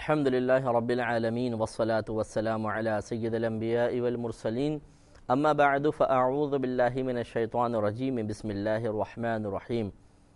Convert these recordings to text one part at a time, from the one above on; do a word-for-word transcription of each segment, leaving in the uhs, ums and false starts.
الحمد للہ رب العالمین والصلاة والسلام علی سید الانبیاء والمرسلین اما بعد فاعوذ باللہ من الشیطان الرجیم بسم اللہ الرحمن الرحیم۔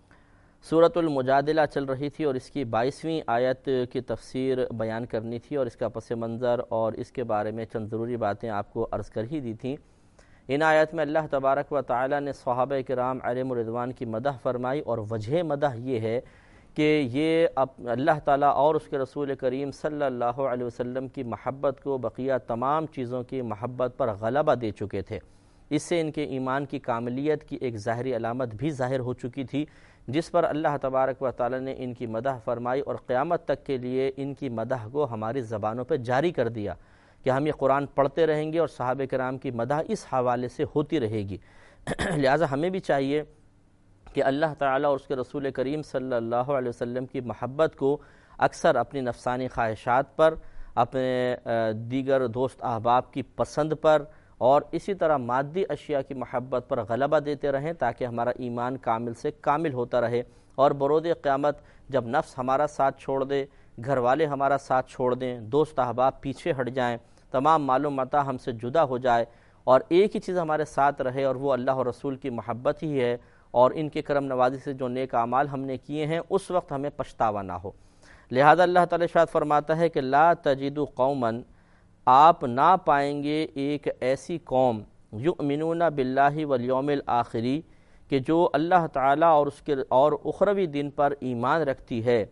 سورۃ المجادلہ چل رہی تھی اور اس کی بائیسویں آیت کی تفسیر بیان کرنی تھی اور اس کا پس منظر اور اس کے بارے میں چند ضروری باتیں آپ کو عرض کر ہی دی تھیں۔ ان آیت میں اللہ تبارک و تعالی نے صحابہ کرام علیہم الرضوان کی مدح فرمائی، اور وجہ مدح یہ ہے کہ یہ اللہ تعالیٰ اور اس کے رسول کریم صلی اللہ علیہ وسلم کی محبت کو بقیہ تمام چیزوں کی محبت پر غلبہ دے چکے تھے۔ اس سے ان کے ایمان کی کاملیت کی ایک ظاہری علامت بھی ظاہر ہو چکی تھی، جس پر اللہ تبارک و تعالیٰ نے ان کی مدح فرمائی اور قیامت تک کے لیے ان کی مدح کو ہماری زبانوں پہ جاری کر دیا کہ ہم یہ قرآن پڑھتے رہیں گے اور صحابہ کرام کی مدح اس حوالے سے ہوتی رہے گی۔ لہٰذا ہمیں بھی چاہیے کہ اللہ تعالیٰ اور اس کے رسول کریم صلی اللہ علیہ وسلم کی محبت کو اکثر اپنی نفسانی خواہشات پر، اپنے دیگر دوست احباب کی پسند پر اور اسی طرح مادی اشیاء کی محبت پر غلبہ دیتے رہیں، تاکہ ہمارا ایمان کامل سے کامل ہوتا رہے، اور بروز قیامت جب نفس ہمارا ساتھ چھوڑ دے، گھر والے ہمارا ساتھ چھوڑ دیں، دوست احباب پیچھے ہٹ جائیں، تمام مال و متاع ہم سے جدا ہو جائے، اور ایک ہی چیز ہمارے ساتھ رہے اور وہ اللہ اور رسول کی محبت ہی ہے، اور ان کے کرم نوازی سے جو نیک اعمال ہم نے کیے ہیں اس وقت ہمیں پچھتاوا نہ ہو۔ لہذا اللہ تعالی ارشاد فرماتا ہے کہ لا تجد قوما، آپ نہ پائیں گے ایک ایسی قوم، یؤمنون باللہ والیوم الآخری، کہ جو اللہ تعالیٰ اور اس کے اور اخروی دن پر ایمان رکھتی ہے،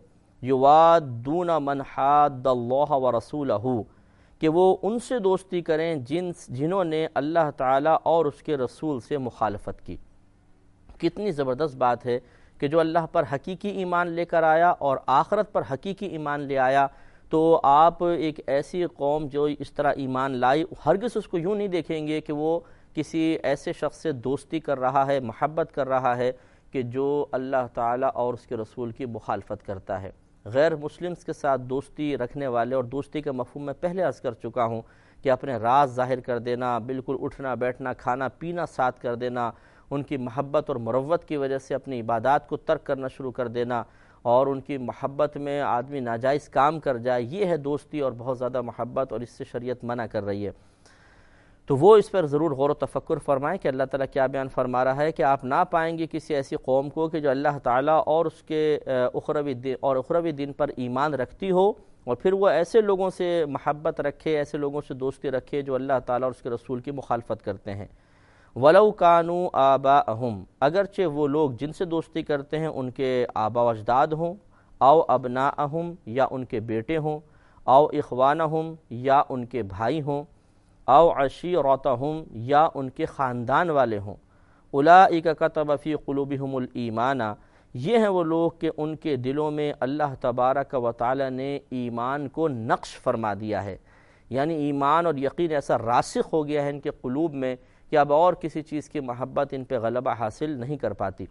یوادون من حاد اللہ ورسولہ، کہ وہ ان سے دوستی کریں جن جنہوں نے اللہ تعالیٰ اور اس کے رسول سے مخالفت کی۔ کتنی زبردست بات ہے کہ جو اللہ پر حقیقی ایمان لے کر آیا اور آخرت پر حقیقی ایمان لے آیا، تو آپ ایک ایسی قوم جو اس طرح ایمان لائی، ہرگز اس کو یوں نہیں دیکھیں گے کہ وہ کسی ایسے شخص سے دوستی کر رہا ہے، محبت کر رہا ہے کہ جو اللہ تعالیٰ اور اس کے رسول کی مخالفت کرتا ہے۔ غیر مسلمز کے ساتھ دوستی رکھنے والے، اور دوستی کا مفہوم میں پہلے عرض کر چکا ہوں کہ اپنے راز ظاہر کر دینا، بالکل اٹھنا بیٹھنا کھانا پینا ساتھ کر دینا، ان کی محبت اور مروت کی وجہ سے اپنی عبادات کو ترک کرنا شروع کر دینا، اور ان کی محبت میں آدمی ناجائز کام کر جائے، یہ ہے دوستی اور بہت زیادہ محبت، اور اس سے شریعت منع کر رہی ہے۔ تو وہ اس پر ضرور غور و تفکر فرمائیں کہ اللہ تعالیٰ کیا بیان فرما رہا ہے کہ آپ نہ پائیں گے کسی ایسی قوم کو کہ جو اللہ تعالیٰ اور اس کے اخروی دن اور اخروی دن پر ایمان رکھتی ہو، اور پھر وہ ایسے لوگوں سے محبت رکھے، ایسے لوگوں سے دوستی رکھے جو اللہ تعالیٰ اور اس کے رسول کی مخالفت کرتے ہیں۔ وَلَوْ كَانُوا آبَاءَهُمْ، اگرچہ وہ لوگ جن سے دوستی کرتے ہیں ان کے آبا و اجداد ہوں، او ابناءہم، یا ان کے بیٹے ہوں، او اخوانہم، یا ان کے بھائی ہوں، او عشیرتہم، یا ان کے خاندان والے ہوں، اولئک کتب فی قلوبہم الایمان، یہ ہیں وہ لوگ کہ ان کے دلوں میں اللہ تبارک و تعالی نے ایمان کو نقش فرما دیا ہے، یعنی ایمان اور یقین ایسا راسخ ہو گیا ہے ان کے قلوب میں کہ اب اور کسی چیز کی محبت ان پہ غلبہ حاصل نہیں کر پاتی۔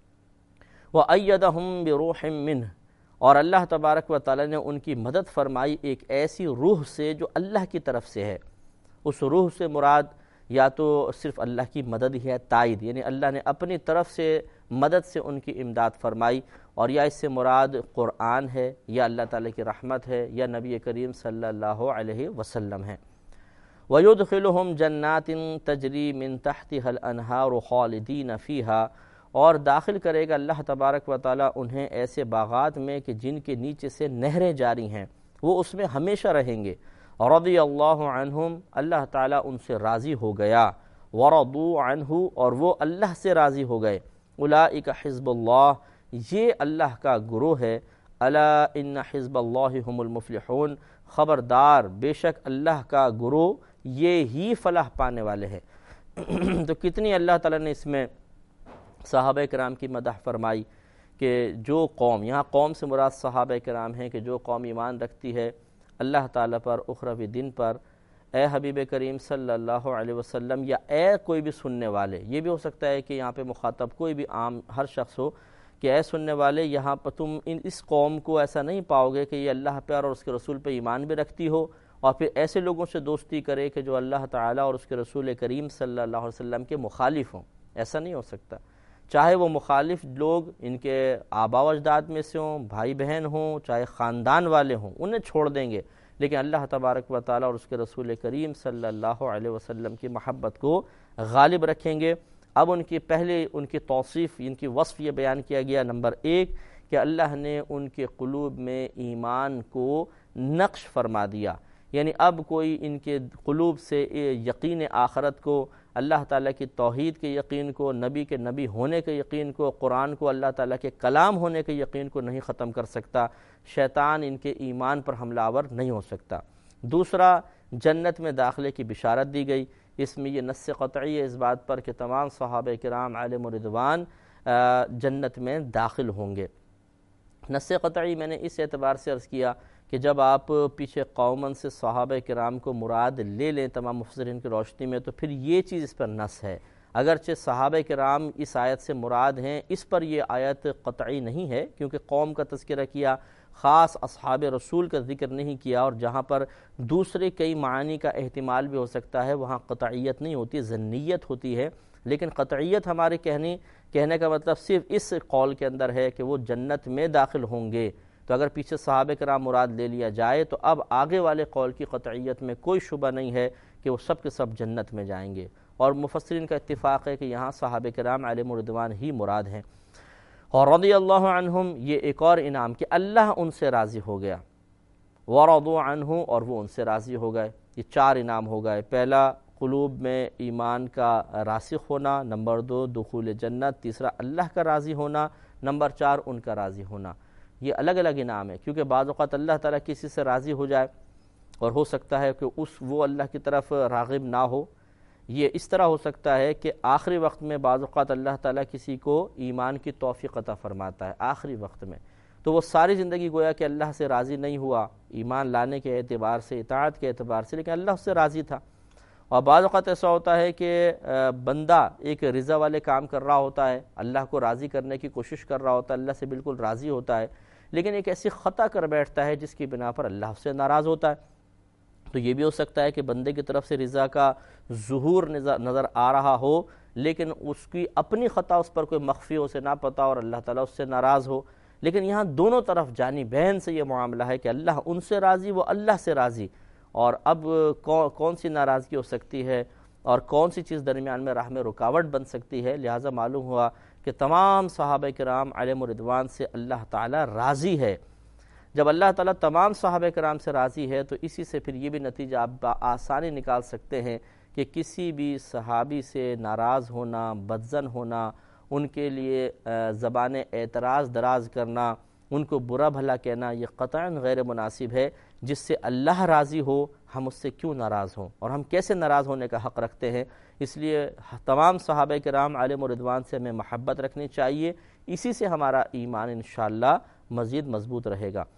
وَأَيَّدَهُمْ بِرُوحٍ مِّنْهُ، اور اللہ تبارک و تعالی نے ان کی مدد فرمائی ایک ایسی روح سے جو اللہ کی طرف سے ہے۔ اس روح سے مراد یا تو صرف اللہ کی مدد ہی ہے، تائید، یعنی اللہ نے اپنی طرف سے مدد سے ان کی امداد فرمائی، اور یا اس سے مراد قرآن ہے، یا اللہ تعالی کی رحمت ہے، یا نبی کریم صلی اللہ علیہ وسلم ہے۔ وَيُدْخِلُهُمْ جَنَّاتٍ تَجْرِي مِن تَحْتِهَا الْأَنْهَارُ خَالِدِينَ فِيهَا، اور داخل کرے گا اللہ تبارک و تعالی انہیں ایسے باغات میں کہ جن کے نیچے سے نہریں جاری ہیں، وہ اس میں ہمیشہ رہیں گے۔ رضی اللہ عنہم، اللہ تعالی ان سے راضی ہو گیا، ورضوا عنہ، اور وہ اللہ سے راضی ہو گئے۔ اولئک حزب اللہ، یہ اللہ کا گروہ ہے۔ الا ان حزب اللہ هم المفلحون، خبردار بے شک اللہ کا گروہ یہ ہی فلاح پانے والے ہیں۔ تو کتنی اللہ تعالیٰ نے اس میں صحابہ کرام کی مدح فرمائی کہ جو قوم، یہاں قوم سے مراد صحابہ کرام ہیں، کہ جو قوم ایمان رکھتی ہے اللہ تعالیٰ پر، اخروی دن پر، اے حبیب کریم صلی اللہ علیہ وسلم، یا اے کوئی بھی سننے والے، یہ بھی ہو سکتا ہے کہ یہاں پہ مخاطب کوئی بھی عام ہر شخص ہو، کہ اے سننے والے، یہاں پر تم ان اس قوم کو ایسا نہیں پاؤ گے کہ یہ اللہ پہ اور اس کے رسول پہ ایمان بھی رکھتی ہو، اور پھر ایسے لوگوں سے دوستی کرے کہ جو اللہ تعالیٰ اور اس کے رسول کریم صلی اللہ علیہ وسلم کے مخالف ہوں، ایسا نہیں ہو سکتا۔ چاہے وہ مخالف لوگ ان کے آبا و اجداد میں سے ہوں، بھائی بہن ہوں، چاہے خاندان والے ہوں، انہیں چھوڑ دیں گے، لیکن اللہ تبارک و تعالیٰ اور اس کے رسول کریم صلی اللہ علیہ وسلم کی محبت کو غالب رکھیں گے۔ اب ان کی پہلے ان کی توصیف، ان کی وصف یہ بیان کیا گیا نمبر ایک کہ اللہ نے ان کے قلوب میں ایمان کو نقش فرما دیا، یعنی اب کوئی ان کے قلوب سے یقین آخرت کو، اللہ تعالیٰ کی توحید کے یقین کو، نبی کے نبی ہونے کے یقین کو، قرآن کو اللہ تعالیٰ کے کلام ہونے کے یقین کو نہیں ختم کر سکتا، شیطان ان کے ایمان پر حملہ آور نہیں ہو سکتا۔ دوسرا، جنت میں داخلے کی بشارت دی گئی، اس میں یہ نص قطعی ہے اس بات پر کہ تمام صحابہ کرام علیہم رضوان جنت میں داخل ہوں گے۔ نص قطعی میں نے اس اعتبار سے عرض کیا کہ جب آپ پیچھے قومن سے صحابہ کرام کو مراد لے لیں تمام مفسرین کی روشنی میں، تو پھر یہ چیز اس پر نص ہے، اگرچہ صحابہ کرام اس آیت سے مراد ہیں، اس پر یہ آیت قطعی نہیں ہے، کیونکہ قوم کا تذکرہ کیا، خاص اصحاب رسول کا ذکر نہیں کیا، اور جہاں پر دوسرے کئی معانی کا احتمال بھی ہو سکتا ہے وہاں قطعیت نہیں ہوتی، ظنیت ہوتی ہے، لیکن قطعیت ہمارے کہنے کہنے کا مطلب صرف اس قول کے اندر ہے کہ وہ جنت میں داخل ہوں گے۔ تو اگر پیچھے صحابہ کرام مراد لے لیا جائے تو اب آگے والے قول کی قطعیت میں کوئی شبہ نہیں ہے کہ وہ سب کے سب جنت میں جائیں گے، اور مفسرین کا اتفاق ہے کہ یہاں صحابہ کرام علیہم رضوان ہی مراد ہیں۔ اور رضی اللہ عنہم، یہ ایک اور انعام کہ اللہ ان سے راضی ہو گیا، ورضوا عنہ، اور وہ ان سے راضی ہو گئے۔ یہ چار انعام ہو گئے، پہلا قلوب میں ایمان کا راسخ ہونا، نمبر دو دخول جنت، تیسرا اللہ کا راضی ہونا، نمبر چار ان کا راضی ہونا۔ یہ الگ الگ انعام ہے، کیونکہ بعض اوقات اللہ تعالیٰ کسی سے راضی ہو جائے اور ہو سکتا ہے کہ اس وہ اللہ کی طرف راغب نہ ہو۔ یہ اس طرح ہو سکتا ہے کہ آخری وقت میں بعض اوقات اللہ تعالیٰ کسی کو ایمان کی توفیق عطا فرماتا ہے آخری وقت میں، تو وہ ساری زندگی گویا کہ اللہ سے راضی نہیں ہوا ایمان لانے کے اعتبار سے، اطاعت کے اعتبار سے، لیکن اللہ اس سے راضی تھا۔ اور بعض اوقات ایسا ہوتا ہے کہ بندہ ایک رضا والے کام کر رہا ہوتا ہے، اللہ کو راضی کرنے کی کوشش کر رہا ہوتا ہے، اللہ سے بالکل راضی ہوتا ہے، لیکن ایک ایسی خطا کر بیٹھتا ہے جس کی بنا پر اللہ اس سے ناراض ہوتا ہے۔ تو یہ بھی ہو سکتا ہے کہ بندے کی طرف سے رضا کا ظہور نظر آ رہا ہو، لیکن اس کی اپنی خطا اس پر کوئی مخفی ہو، اسے نہ پتا، اور اللہ تعالیٰ اس سے ناراض ہو۔ لیکن یہاں دونوں طرف جانبین سے یہ معاملہ ہے کہ اللہ ان سے راضی، وہ اللہ سے راضی، اور اب کون سی ناراضگی ہو سکتی ہے اور کون سی چیز درمیان میں راہ میں رکاوٹ بن سکتی ہے؟ لہٰذا معلوم ہوا کہ تمام صحابہ کرام علیہم رضوان سے اللہ تعالیٰ راضی ہے۔ جب اللہ تعالیٰ تمام صحابہ کرام سے راضی ہے تو اسی سے پھر یہ بھی نتیجہ آپ بآسانی نکال سکتے ہیں کہ کسی بھی صحابی سے ناراض ہونا، بدظن ہونا، ان کے لیے زبان اعتراض دراز کرنا، ان کو برا بھلا کہنا، یہ قطعاً غیر مناسب ہے۔ جس سے اللہ راضی ہو ہم اس سے کیوں ناراض ہوں، اور ہم کیسے ناراض ہونے کا حق رکھتے ہیں؟ اس لیے تمام صحابہ کرام علیہم رضوان سے ہمیں محبت رکھنی چاہیے، اسی سے ہمارا ایمان انشاءاللہ مزید مضبوط رہے گا۔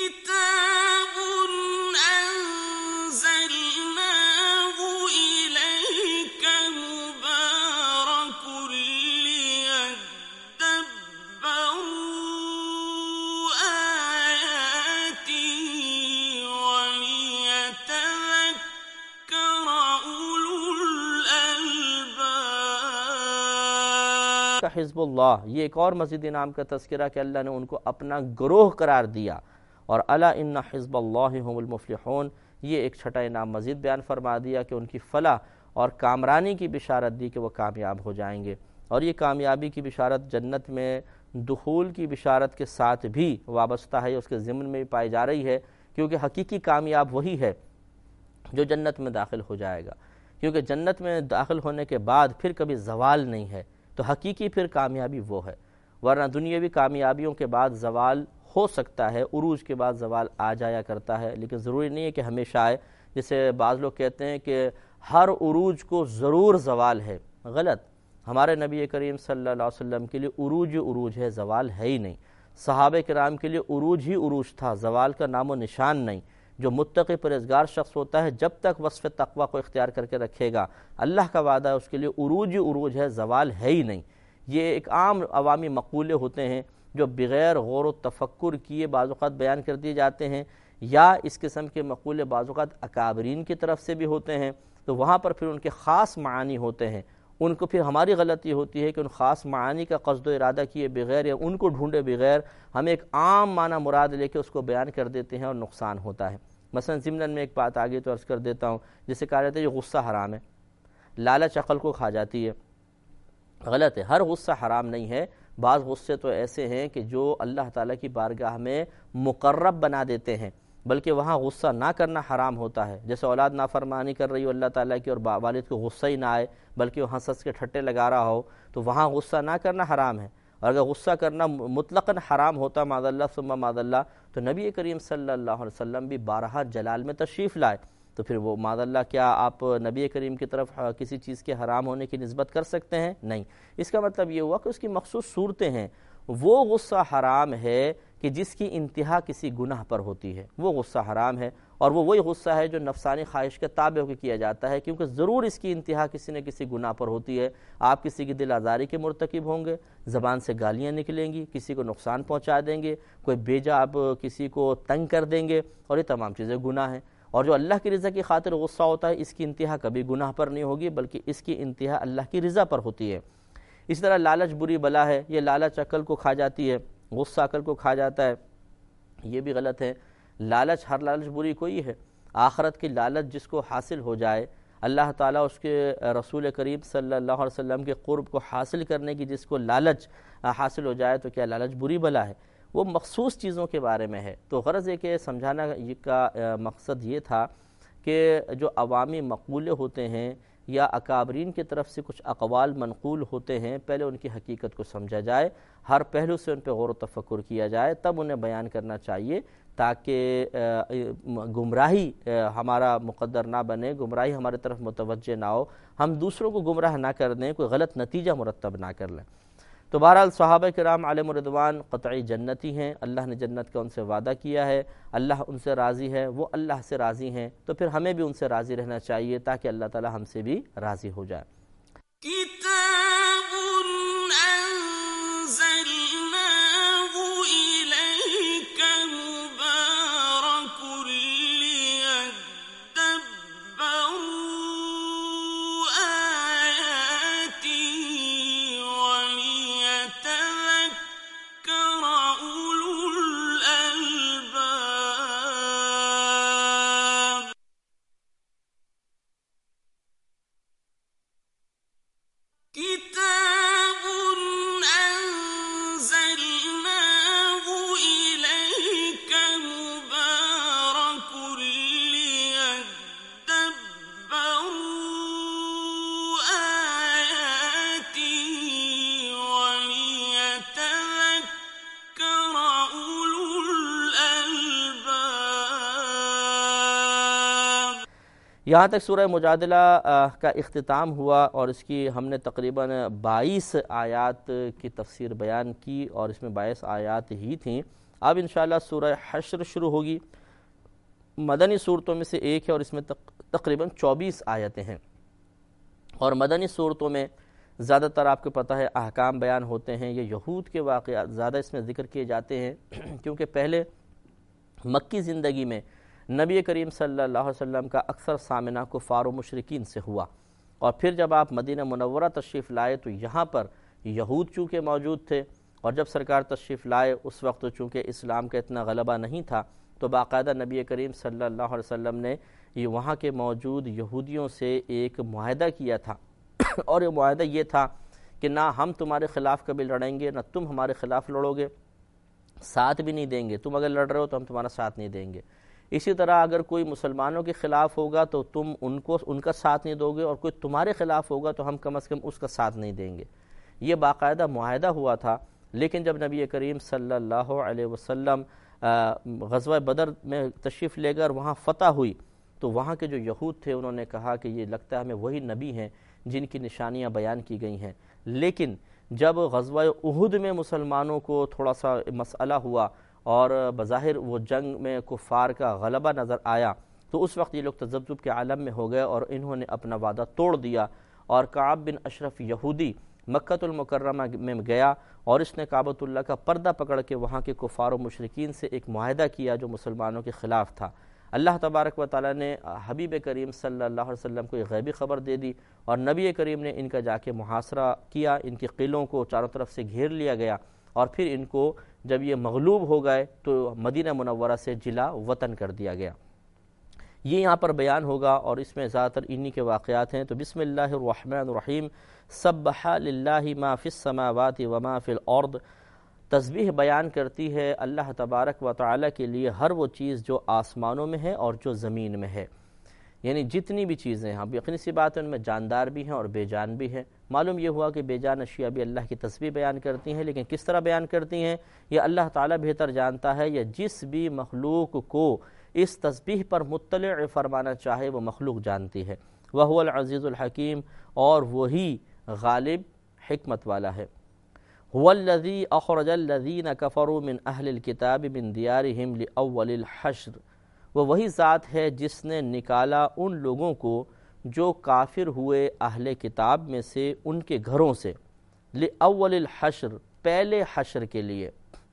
حزب اللہ، یہ ایک اور مزید انعام کا تذکرہ کہ اللہ نے ان کو اپنا گروہ قرار دیا، اور الا ان حزب اللہ هم المفلحون، یہ ایک چھٹا انعام مزید بیان فرما دیا کہ ان کی فلاح اور کامرانی کی بشارت دی کہ وہ کامیاب ہو جائیں گے، اور یہ کامیابی کی بشارت جنت میں دخول کی بشارت کے ساتھ بھی وابستہ ہے، اس کے ضمن میں بھی پائی جا رہی ہے، کیونکہ حقیقی کامیاب وہی ہے جو جنت میں داخل ہو جائے گا، کیونکہ جنت میں داخل ہونے کے بعد پھر کبھی زوال نہیں ہے، تو حقیقی پھر کامیابی وہ ہے، ورنہ دنیاوی کامیابیوں کے بعد زوال ہو سکتا ہے، عروج کے بعد زوال آ جایا کرتا ہے، لیکن ضروری نہیں ہے کہ ہمیشہ آئے۔ جیسے بعض لوگ کہتے ہیں کہ ہر عروج کو ضرور زوال ہے، غلط۔ ہمارے نبی کریم صلی اللہ علیہ وسلم کے لیے عروج عروج ہے، زوال ہے ہی نہیں۔ صحابہ کرام کے لیے عروج ہی عروج تھا، زوال کا نام و نشان نہیں۔ جو متقی پرہیزگار شخص ہوتا ہے جب تک وصف تقوی کو اختیار کر کے رکھے گا، اللہ کا وعدہ ہے اس کے لیے عروج ہی عروج ہے، زوال ہے ہی نہیں۔ یہ ایک عام عوامی مقولے ہوتے ہیں جو بغیر غور و تفکر کیے بعض اوقات بیان کر دیے جاتے ہیں، یا اس قسم کے مقولے بعض اوقات اکابرین کی طرف سے بھی ہوتے ہیں، تو وہاں پر پھر ان کے خاص معانی ہوتے ہیں، ان کو پھر ہماری غلطی ہوتی ہے کہ ان خاص معانی کا قصد و ارادہ کیے بغیر یا ان کو ڈھونڈے بغیر ہم ایک عام معنی مراد لے کے اس کو بیان کر دیتے ہیں اور نقصان ہوتا ہے۔ مثلا ضمن میں ایک بات آگے تو عرض کر دیتا ہوں، جسے کہا جاتا ہے یہ غصہ حرام ہے، لالچ عقل کو کھا جاتی ہے۔ غلط ہے، ہر غصہ حرام نہیں ہے، بعض غصے تو ایسے ہیں کہ جو اللہ تعالیٰ کی بارگاہ میں مقرب بنا دیتے ہیں، بلکہ وہاں غصہ نہ کرنا حرام ہوتا ہے۔ جیسے اولاد نافرمانی کر رہی ہو اللہ تعالیٰ کی اور والد کو غصہ ہی نہ آئے بلکہ وہ ہنس ہنس کے ٹھٹے لگا رہا ہو، تو وہاں غصہ نہ کرنا حرام ہے۔ اور اگر غصہ کرنا مطلقاً حرام ہوتا معاذ اللہ ثم معاذ اللہ، تو نبی کریم صلی اللہ علیہ وسلم بھی بارہا جلال میں تشریف لائے، تو پھر وہ معاذ اللہ کیا آپ نبی کریم کی طرف کسی چیز کے حرام ہونے کی نسبت کر سکتے ہیں؟ نہیں۔ اس کا مطلب یہ ہوا کہ اس کی مخصوص صورتیں ہیں، وہ غصہ حرام ہے کہ جس کی انتہا کسی گناہ پر ہوتی ہے، وہ غصہ حرام ہے، اور وہ وہی غصہ ہے جو نفسانی خواہش کے تابع ہو کے کیا جاتا ہے، کیونکہ ضرور اس کی انتہا کسی نہ کسی گناہ پر ہوتی ہے۔ آپ کسی کی دل آزاری کے مرتکب ہوں گے، زبان سے گالیاں نکلیں گی، کسی کو نقصان پہنچا دیں گے، کوئی بیجا آپ کسی کو تنگ کر دیں گے، اور یہ تمام چیزیں گناہ ہیں۔ اور جو اللہ کی رضا کی خاطر غصہ ہوتا ہے، اس کی انتہا کبھی گناہ پر نہیں ہوگی بلکہ اس کی انتہا اللہ کی رضا پر ہوتی ہے۔ اس طرح لالچ بری بلا ہے، یہ لالچ عقل کو کھا جاتی ہے، غصہ عقل کو کھا جاتا ہے، یہ بھی غلط ہے۔ لالچ، ہر لالچ بری کوئی ہے، آخرت کی لالچ جس کو حاصل ہو جائے، اللہ تعالیٰ اس کے رسول کریم صلی اللہ علیہ وسلم کے قرب کو حاصل کرنے کی جس کو لالچ حاصل ہو جائے، تو کیا لالچ بری بلا ہے؟ وہ مخصوص چیزوں کے بارے میں ہے۔ تو غرض ہے کہ سمجھانا کا مقصد یہ تھا کہ جو عوامی مقولے ہوتے ہیں یا اکابرین کی طرف سے کچھ اقوال منقول ہوتے ہیں، پہلے ان کی حقیقت کو سمجھا جائے، ہر پہلو سے ان پہ غور و تفکر کیا جائے، تب انہیں بیان کرنا چاہیے، تاکہ گمراہی ہمارا مقدر نہ بنے، گمراہی ہمارے طرف متوجہ نہ ہو، ہم دوسروں کو گمراہ نہ کر دیں، کوئی غلط نتیجہ مرتب نہ کر لیں۔ تو بہرحال صحابہ کرام علیہم الرضوان قطعی جنتی ہیں، اللہ نے جنت کا ان سے وعدہ کیا ہے، اللہ ان سے راضی ہے، وہ اللہ سے راضی ہیں، تو پھر ہمیں بھی ان سے راضی رہنا چاہیے تاکہ اللہ تعالی ہم سے بھی راضی ہو جائے۔ یہاں تک سورہ مجادلہ کا اختتام ہوا اور اس کی ہم نے تقریباً بائیس آیات کی تفسیر بیان کی، اور اس میں بائیس آیات ہی تھیں۔ اب انشاءاللہ سورہ حشر شروع ہوگی، مدنی صورتوں میں سے ایک ہے اور اس میں تقریباً چوبیس آیتیں ہیں، اور مدنی صورتوں میں زیادہ تر آپ کو پتہ ہے احکام بیان ہوتے ہیں، یہ یہود کے واقعات زیادہ اس میں ذکر کیے جاتے ہیں، کیونکہ پہلے مکی زندگی میں نبی کریم صلی اللہ علیہ وسلم کا اکثر سامنا کفار و مشرکین سے ہوا، اور پھر جب آپ مدینہ منورہ تشریف لائے تو یہاں پر یہود چونکہ موجود تھے، اور جب سرکار تشریف لائے اس وقت چونکہ اسلام کا اتنا غلبہ نہیں تھا، تو باقاعدہ نبی کریم صلی اللہ علیہ وسلم نے یہ وہاں کے موجود یہودیوں سے ایک معاہدہ کیا تھا، اور یہ معاہدہ یہ تھا کہ نہ ہم تمہارے خلاف کبھی لڑیں گے، نہ تم ہمارے خلاف لڑو گے، ساتھ بھی نہیں دیں گے، تم اگر لڑ رہے ہو تو ہم تمہارا ساتھ نہیں دیں گے۔ اسی طرح اگر کوئی مسلمانوں کے خلاف ہوگا تو تم ان کو ان کا ساتھ نہیں دو گے، اور کوئی تمہارے خلاف ہوگا تو ہم کم از کم اس کا ساتھ نہیں دیں گے۔ یہ باقاعدہ معاہدہ ہوا تھا، لیکن جب نبی کریم صلی اللہ علیہ وسلم غزوہ بدر میں تشریف لے کر وہاں فتح ہوئی، تو وہاں کے جو یہود تھے انہوں نے کہا کہ یہ لگتا ہے ہمیں وہی نبی ہیں جن کی نشانیاں بیان کی گئی ہیں۔ لیکن جب غزوہ احد میں مسلمانوں کو تھوڑا سا مسئلہ ہوا اور بظاہر وہ جنگ میں کفار کا غلبہ نظر آیا، تو اس وقت یہ لوگ تذبذب کے عالم میں ہو گئے اور انہوں نے اپنا وعدہ توڑ دیا، اور کعب بن اشرف یہودی مکہ المکرمہ میں گیا اور اس نے کعبۃ اللہ کا پردہ پکڑ کے وہاں کے کفار و مشرکین سے ایک معاہدہ کیا جو مسلمانوں کے خلاف تھا۔ اللہ تبارک و تعالیٰ نے حبیب کریم صلی اللہ علیہ وسلم کو یہ غیبی خبر دے دی، اور نبی کریم نے ان کا جا کے محاصرہ کیا، ان کے قلعوں کو چاروں طرف سے گھیر لیا گیا، اور پھر ان کو جب یہ مغلوب ہو گئے تو مدینہ منورہ سے جلا وطن کر دیا گیا۔ یہ یہاں پر بیان ہوگا، اور اس میں زیادہ تر انہی کے واقعات ہیں۔ تو بسم اللہ الرحمن الرحیم، سبح للہ ما فی السماوات وما فی الارض، تسبیح بیان کرتی ہے اللہ تبارک و تعالیٰ کے لیے ہر وہ چیز جو آسمانوں میں ہے اور جو زمین میں ہے، یعنی جتنی بھی چیزیں ہیں، یقینی سی بات ہے ان میں جاندار بھی ہیں اور بے جان بھی ہیں۔ معلوم یہ ہوا کہ بے جان اشیاء بھی اللہ کی تسبیح بیان کرتی ہیں، لیکن کس طرح بیان کرتی ہیں یہ اللہ تعالیٰ بہتر جانتا ہے، یا جس بھی مخلوق کو اس تسبیح پر مطلع فرمانا چاہے وہ مخلوق جانتی ہے۔ وَهُوَ الْعَزِيزُ الْحَكِيمُ، اور وہی غالب حکمت والا ہے۔ هُوَ الَّذِي أَخْرَجَ الَّذِينَ كَفَرُوا مِنْ أَهْلِ الْكِتَابِ مِنْ دِيَارِهِمْ لِأَوَّلِ الْحَشْرِ، وہ وہی ذات ہے جس نے نکالا ان لوگوں کو جو کافر ہوئے اہل کتاب میں سے ان کے گھروں سے، لِأَوَّلِ الْحَشْرِ، پہلے حشر کے لیے۔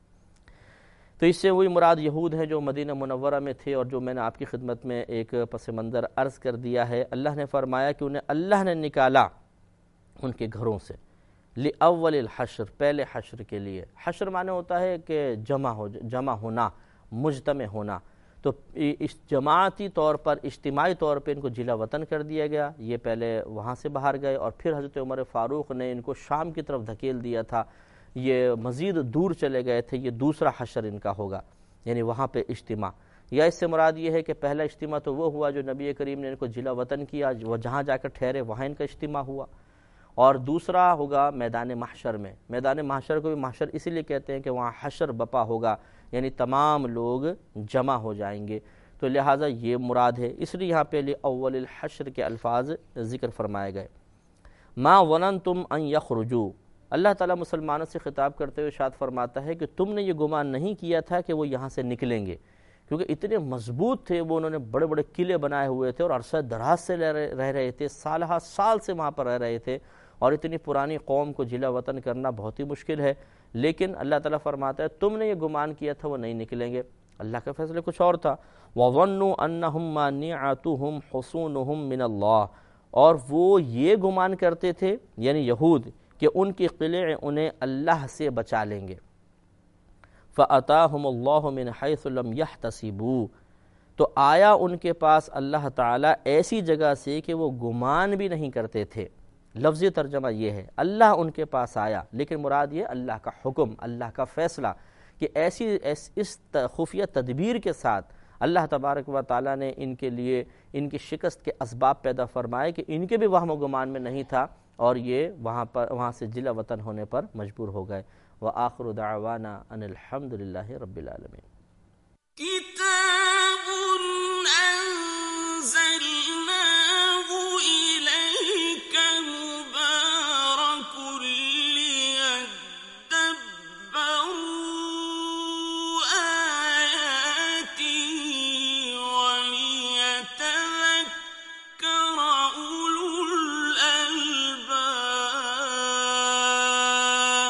تو اس سے وہی مراد یہود ہیں جو مدینہ منورہ میں تھے، اور جو میں نے آپ کی خدمت میں ایک پس منظر عرض کر دیا ہے۔ اللہ نے فرمایا کہ انہیں اللہ نے نکالا ان کے گھروں سے، لِأَوَّلِ الْحَشْرِ، پہلے حشر کے لیے۔ حشر معنی ہوتا ہے کہ جمع ہو جمع ہونا، مجتمع ہونا، تو اس جماعتی طور پر، اجتماعی طور پہ ان کو جلا وطن کر دیا گیا۔ یہ پہلے وہاں سے باہر گئے، اور پھر حضرت عمر فاروق نے ان کو شام کی طرف دھکیل دیا تھا، یہ مزید دور چلے گئے تھے، یہ دوسرا حشر ان کا ہوگا، یعنی وہاں پہ اجتماع۔ یا اس سے مراد یہ ہے کہ پہلا اجتماع تو وہ ہوا جو نبی کریم نے ان کو جلا وطن کیا، وہ جہاں جا کر ٹھہرے وہاں ان کا اجتماع ہوا، اور دوسرا ہوگا میدان محشر میں۔ میدان محشر کو بھی محشر اسی لیے کہتے ہیں کہ وہاں حشر بپا ہوگا، یعنی تمام لوگ جمع ہو جائیں گے، تو لہٰذا یہ مراد ہے، اس لیے یہاں پہ اول الحشر کے الفاظ ذکر فرمائے گئے۔ ما ظننتم ان یخرجوا، اللہ تعالیٰ مسلمانوں سے خطاب کرتے ہوئے ارشاد فرماتا ہے کہ تم نے یہ گمان نہیں کیا تھا کہ وہ یہاں سے نکلیں گے، کیونکہ اتنے مضبوط تھے وہ، انہوں نے بڑے بڑے قلعے بنائے ہوئے تھے، اور عرصہ دراز سے رہ رہے تھے، سالہ سال سے وہاں پر رہ رہے تھے، اور اتنی پرانی قوم کو جلا وطن کرنا بہت ہی مشکل ہے۔ لیکن اللہ تعالیٰ فرماتا ہے تم نے یہ گمان کیا تھا وہ نہیں نکلیں گے، اللہ کا فیصلہ کچھ اور تھا۔ وَظَنُّوا أَنَّهُمْ مَانِعَتُهُمْ حُصُونُهُمْ مِنَ اللَّهِ، اور وہ یہ گمان کرتے تھے، یعنی یہود، کہ ان کی قلعے انہیں اللہ سے بچا لیں گے۔ فَأَتَاهُمُ اللَّهُ مِنْ حَيْثُ لَمْ يَحْتَسِبُوا، تو آیا ان کے پاس اللہ تعالیٰ ایسی جگہ سے کہ وہ گمان بھی نہیں کرتے تھے۔ لفظی ترجمہ یہ ہے، اللہ ان کے پاس آیا، لیکن مراد یہ اللہ کا حکم، اللہ کا فیصلہ، کہ ایسی اس خفیہ تدبیر کے ساتھ اللہ تبارک و تعالیٰ نے ان کے لیے ان کی شکست کے اسباب پیدا فرمائے کہ ان کے بھی وہم و گمان میں نہیں تھا، اور یہ وہاں پر وہاں سے جلا وطن ہونے پر مجبور ہو گئے۔ وآخر دعوانا ان الحمد للہ رب العالمین۔